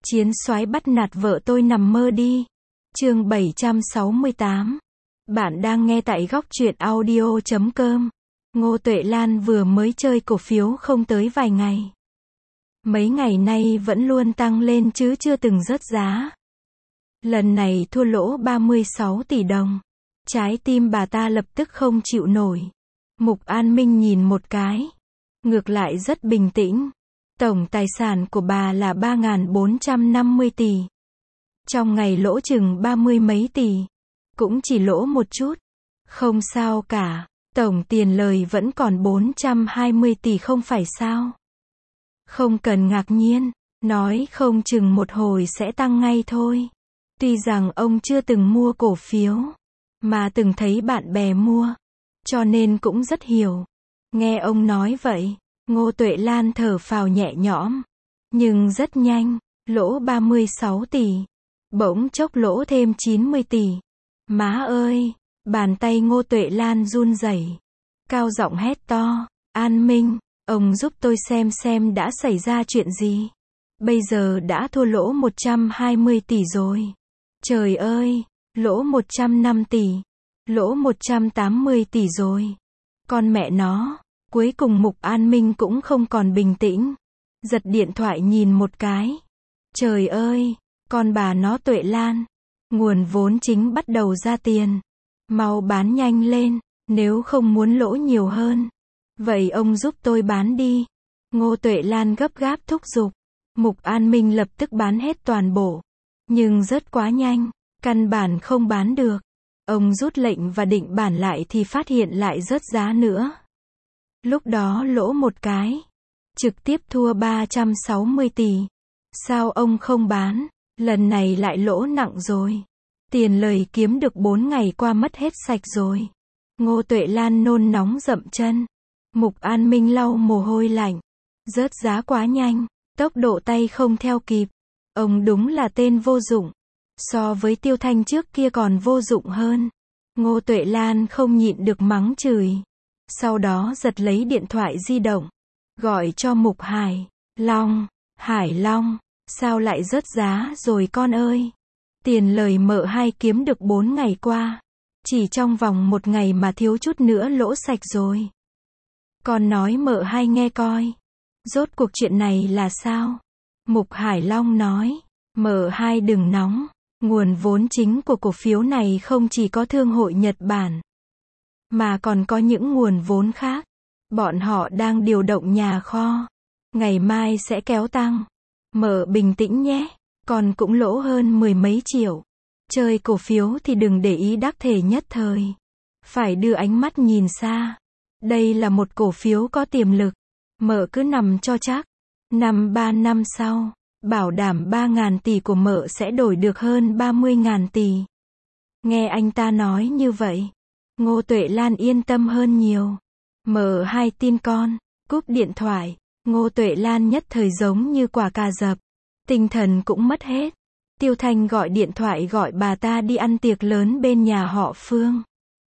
Chiến soái bắt nạt vợ tôi nằm mơ đi. Chương 768. Bạn đang nghe tại góc truyện audio.com. Ngô Tuệ Lan vừa mới chơi cổ phiếu không tới vài ngày. Mấy ngày nay vẫn luôn tăng lên chứ chưa từng rớt giá. Lần này thua lỗ 36 tỷ đồng. Trái tim bà ta lập tức không chịu nổi. Mục An Minh nhìn một cái. Ngược lại rất bình tĩnh. Tổng tài sản của bà là 3.450 tỷ. Trong ngày lỗ chừng 30 mấy tỷ. Cũng chỉ lỗ một chút. Không sao cả. Tổng tiền lời vẫn còn 420 tỷ không phải sao? Không cần ngạc nhiên. Nói không chừng một hồi sẽ tăng ngay thôi. Tuy rằng ông chưa từng mua cổ phiếu. Mà từng thấy bạn bè mua. Cho nên cũng rất hiểu. Nghe ông nói vậy. Ngô Tuệ Lan thở phào nhẹ nhõm. Nhưng rất nhanh, lỗ 36 tỷ. Bỗng chốc lỗ thêm 90 tỷ. Má ơi, bàn tay Ngô Tuệ Lan run rẩy. Cao giọng hét to, An Minh, ông giúp tôi xem đã xảy ra chuyện gì. Bây giờ đã thua lỗ 120 tỷ rồi. Trời ơi, lỗ 105 tỷ. Lỗ 180 tỷ rồi. Con mẹ nó. Cuối cùng Mục An Minh cũng không còn bình tĩnh. Giật điện thoại nhìn một cái. Trời ơi, con bà nó Tuệ Lan. Nguồn vốn chính bắt đầu ra tiền. Mau bán nhanh lên, nếu không muốn lỗ nhiều hơn. Vậy ông giúp tôi bán đi. Ngô Tuệ Lan gấp gáp thúc giục. Mục An Minh lập tức bán hết toàn bộ. Nhưng rất quá nhanh, căn bản không bán được. Ông rút lệnh và định bản lại thì phát hiện lại rớt giá nữa. Lúc đó lỗ một cái. Trực tiếp thua 360 tỷ. Sao ông không bán? Lần này lại lỗ nặng rồi. Tiền lời kiếm được 4 ngày qua mất hết sạch rồi. Ngô Tuệ Lan nôn nóng dậm chân. Mục An Minh lau mồ hôi lạnh. Rớt giá quá nhanh. Tốc độ tay không theo kịp. Ông đúng là tên vô dụng. So với Tiêu Thanh trước kia còn vô dụng hơn. Ngô Tuệ Lan không nhịn được mắng chửi. Sau đó giật lấy điện thoại di động. Gọi cho Mục Hải Long. Hải Long, sao lại rớt giá rồi con ơi? Tiền lời mợ hai kiếm được 4 ngày qua. Chỉ trong vòng 1 ngày mà thiếu chút nữa lỗ sạch rồi. Con nói mợ hai nghe coi. Rốt cuộc chuyện này là sao? Mục Hải Long nói. Mợ hai đừng nóng. Nguồn vốn chính của cổ phiếu này không chỉ có Thương hội Nhật Bản. Mà còn có những nguồn vốn khác. Bọn họ đang điều động nhà kho. Ngày mai sẽ kéo tăng. Mợ bình tĩnh nhé. Còn cũng lỗ hơn 10 mấy triệu. Chơi cổ phiếu thì đừng để ý đắc thể nhất thời. Phải đưa ánh mắt nhìn xa. Đây là một cổ phiếu có tiềm lực. Mợ cứ nằm cho chắc. 3 năm sau, bảo đảm 3.000 tỷ của mợ sẽ đổi được hơn 30.000 tỷ. Nghe anh ta nói như vậy. Ngô Tuệ Lan yên tâm hơn nhiều. Mợ hai tin con. Cúp điện thoại. Ngô Tuệ Lan nhất thời giống như quả cà dập. Tinh thần cũng mất hết. Tiêu Thanh gọi điện thoại gọi bà ta đi ăn tiệc lớn bên nhà họ Phương.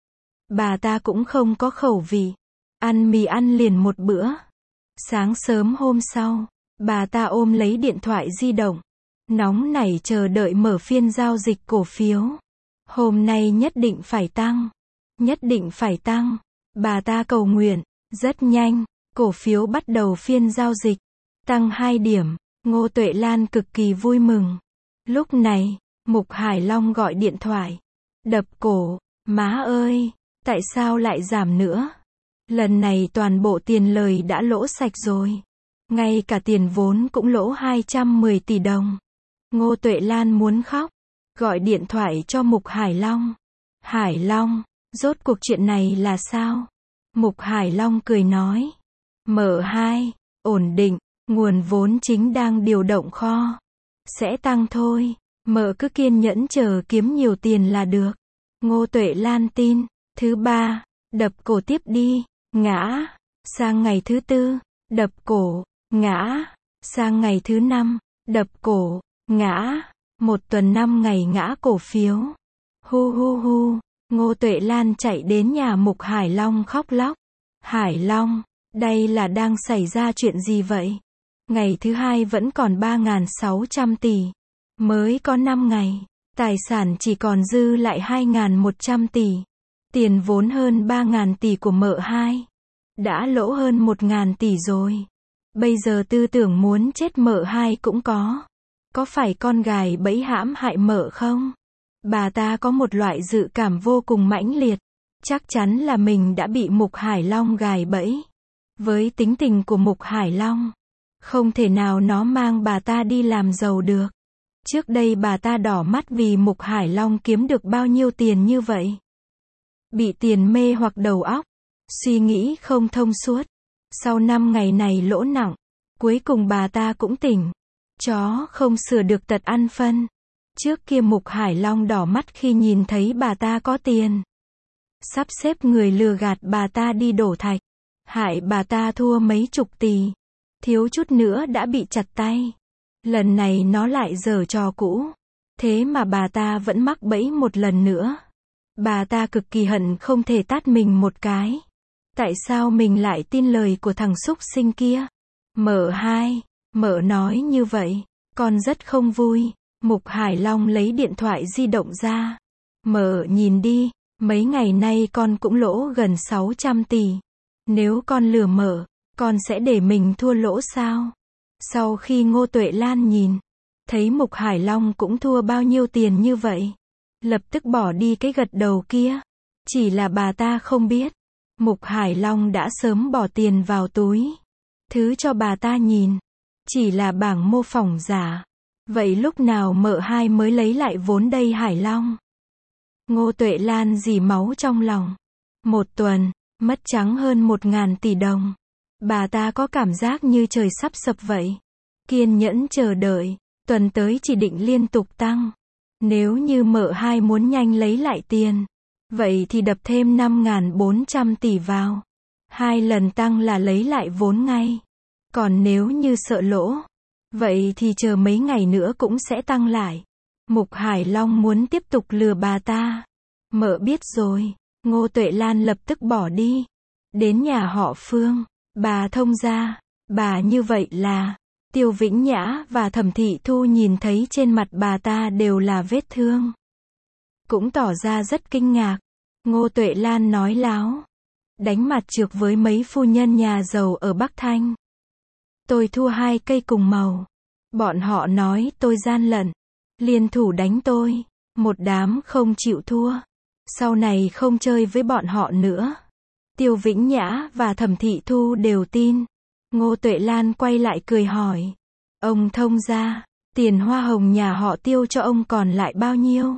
Bà ta cũng không có khẩu vị. Ăn mì ăn liền một bữa. Sáng sớm hôm sau, bà ta ôm lấy điện thoại di động. Nóng nảy chờ đợi mở phiên giao dịch cổ phiếu. Hôm nay nhất định phải tăng. Nhất định phải tăng. Bà ta cầu nguyện. Rất nhanh, cổ phiếu bắt đầu phiên giao dịch. Tăng 2 điểm. Ngô Tuệ Lan cực kỳ vui mừng. Lúc này, Mục Hải Long gọi điện thoại. Đập cổ. Má ơi, tại sao lại giảm nữa? Lần này toàn bộ tiền lời đã lỗ sạch rồi. Ngay cả tiền vốn cũng lỗ 210 tỷ đồng. Ngô Tuệ Lan muốn khóc. Gọi điện thoại cho Mục Hải Long. Hải Long, rốt cuộc chuyện này là sao? Mục Hải Long cười nói. M2, ổn định, nguồn vốn chính đang điều động kho. Sẽ tăng thôi, mợ cứ kiên nhẫn chờ kiếm nhiều tiền là được. Ngô Tuệ Lan tin. Thứ 3, đập cổ tiếp đi, ngã. Sang ngày thứ 4, đập cổ, ngã. Sang ngày thứ 5, đập cổ, ngã. 1 tuần 5 ngày ngã cổ phiếu. Hu hu hu. Ngô Tuệ Lan chạy đến nhà Mục Hải Long khóc lóc. Hải Long, đây là đang xảy ra chuyện gì vậy? Ngày thứ hai vẫn còn 3.600 tỷ. Mới có 5 ngày, tài sản chỉ còn dư lại 2.100 tỷ. Tiền vốn hơn 3.000 tỷ của mợ hai. Đã lỗ hơn 1.000 tỷ rồi. Bây giờ tư tưởng muốn chết mợ hai cũng có. Có phải con gài bẫy hãm hại mợ không? Bà ta có một loại dự cảm vô cùng mãnh liệt. Chắc chắn là mình đã bị Mục Hải Long gài bẫy. Với tính tình của Mục Hải Long, không thể nào nó mang bà ta đi làm giàu được. Trước đây bà ta đỏ mắt vì Mục Hải Long kiếm được bao nhiêu tiền như vậy. Bị tiền mê hoặc đầu óc, suy nghĩ không thông suốt. Sau 5 ngày này lỗ nặng, cuối cùng bà ta cũng tỉnh. Chó không sửa được tật ăn phân. Trước kia Mục Hải Long đỏ mắt khi nhìn thấy bà ta có tiền. Sắp xếp người lừa gạt bà ta đi đổ thạch. Hại bà ta thua mấy chục tỷ. Thiếu chút nữa đã bị chặt tay. Lần này nó lại giở trò cũ. Thế mà bà ta vẫn mắc bẫy một lần nữa. Bà ta cực kỳ hận không thể tát mình một cái. Tại sao mình lại tin lời của thằng súc sinh kia? Mợ hai, mợ nói như vậy, con rất không vui. Mục Hải Long lấy điện thoại di động ra. Mợ nhìn đi, mấy ngày nay con cũng lỗ gần 600 tỷ. Nếu con lừa mợ, con sẽ để mình thua lỗ sao? Sau khi Ngô Tuệ Lan nhìn, thấy Mục Hải Long cũng thua bao nhiêu tiền như vậy, lập tức bỏ đi cái gật đầu kia. Chỉ là bà ta không biết, Mục Hải Long đã sớm bỏ tiền vào túi. Thứ cho bà ta nhìn, chỉ là bảng mô phỏng giả. Vậy lúc nào mợ hai mới lấy lại vốn đây Hải Long? Ngô Tuệ Lan rỉ máu trong lòng. 1 tuần, mất trắng hơn 1.000 tỷ đồng. Bà ta có cảm giác như trời sắp sập vậy. Kiên nhẫn chờ đợi, tuần tới chỉ định liên tục tăng. Nếu như mợ hai muốn nhanh lấy lại tiền, vậy thì đập thêm 5.400 tỷ vào. 2 lần tăng là lấy lại vốn ngay. Còn nếu như sợ lỗ, vậy thì chờ mấy ngày nữa cũng sẽ tăng lại. Mục Hải Long muốn tiếp tục lừa bà ta. Mợ biết rồi. Ngô Tuệ Lan lập tức bỏ đi. Đến nhà họ Phương. Bà thông gia. Bà như vậy là. Tiêu Vĩnh Nhã và Thẩm Thị Thu nhìn thấy trên mặt bà ta đều là vết thương. Cũng tỏ ra rất kinh ngạc. Ngô Tuệ Lan nói láo. Đánh mặt trược với mấy phu nhân nhà giàu ở Bắc Thanh. Tôi thua 2 cây cùng màu. Bọn họ nói tôi gian lận. Liên thủ đánh tôi. Một đám không chịu thua. Sau này không chơi với bọn họ nữa. Tiêu Vĩnh Nhã và Thẩm Thị Thu đều tin. Ngô Tuệ Lan quay lại cười hỏi. Ông thông gia, tiền hoa hồng nhà họ Tiêu cho ông còn lại bao nhiêu?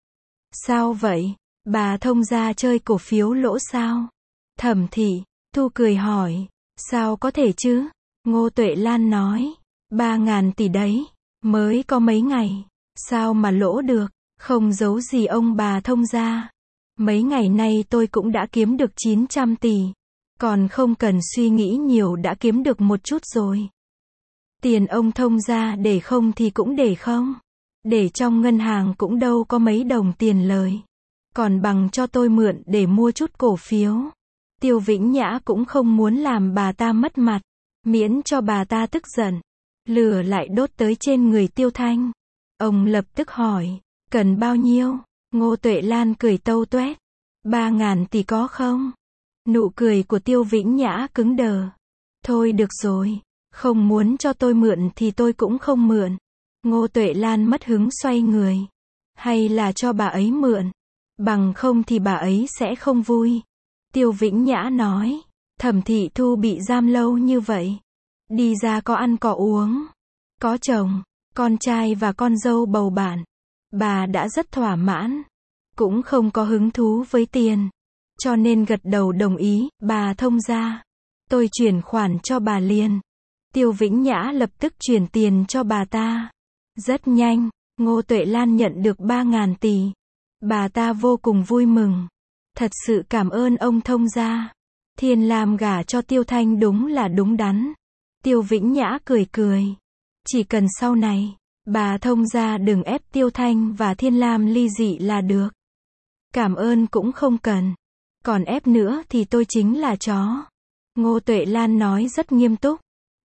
Sao vậy? Bà thông gia chơi cổ phiếu lỗ sao? Thẩm Thị Thu cười hỏi. Sao có thể chứ? Ngô Tuệ Lan nói. 3.000 tỷ đấy. Mới có mấy ngày. Sao mà lỗ được? Không giấu gì ông bà thông gia. Mấy ngày nay tôi cũng đã kiếm được 900 tỷ. Còn không cần suy nghĩ nhiều đã kiếm được một chút rồi. Tiền ông thông gia để không thì cũng để không. Để trong ngân hàng cũng đâu có mấy đồng tiền lời. Còn bằng cho tôi mượn để mua chút cổ phiếu. Tiêu Vĩnh Nhã cũng không muốn làm bà ta mất mặt. Miễn cho bà ta tức giận. Lửa lại đốt tới trên người Tiêu Thanh. Ông lập tức hỏi. Cần bao nhiêu? Ngô Tuệ Lan cười tâu tuét. 3.000 tỷ có không? Nụ cười của Tiêu Vĩnh Nhã cứng đờ. Thôi được rồi. Không muốn cho tôi mượn thì tôi cũng không mượn. Ngô Tuệ Lan mất hứng xoay người. Hay là cho bà ấy mượn. Bằng không thì bà ấy sẽ không vui. Tiêu Vĩnh Nhã nói. Thẩm Thị Thu bị giam lâu như vậy. Đi ra có ăn có uống. Có chồng, con trai và con dâu bầu bạn. Bà đã rất thỏa mãn. Cũng không có hứng thú với tiền. Cho nên gật đầu đồng ý. Bà thông gia. Tôi chuyển khoản cho bà liền. Tiêu Vĩnh Nhã lập tức chuyển tiền cho bà ta. Rất nhanh, Ngô Tuệ Lan nhận được 3.000 tỷ. Bà ta vô cùng vui mừng. Thật sự cảm ơn ông thông gia. Thiên Lam gả cho Tiêu Thanh đúng là đúng đắn. Tiêu Vĩnh Nhã cười cười. Chỉ cần sau này, bà thông gia đừng ép Tiêu Thanh và Thiên Lam ly dị là được. Cảm ơn cũng không cần. Còn ép nữa thì tôi chính là chó. Ngô Tuệ Lan nói rất nghiêm túc.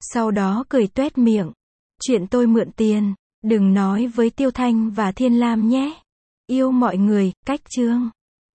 Sau đó cười toét miệng. Chuyện tôi mượn tiền, đừng nói với Tiêu Thanh và Thiên Lam nhé. Yêu mọi người, cách chương.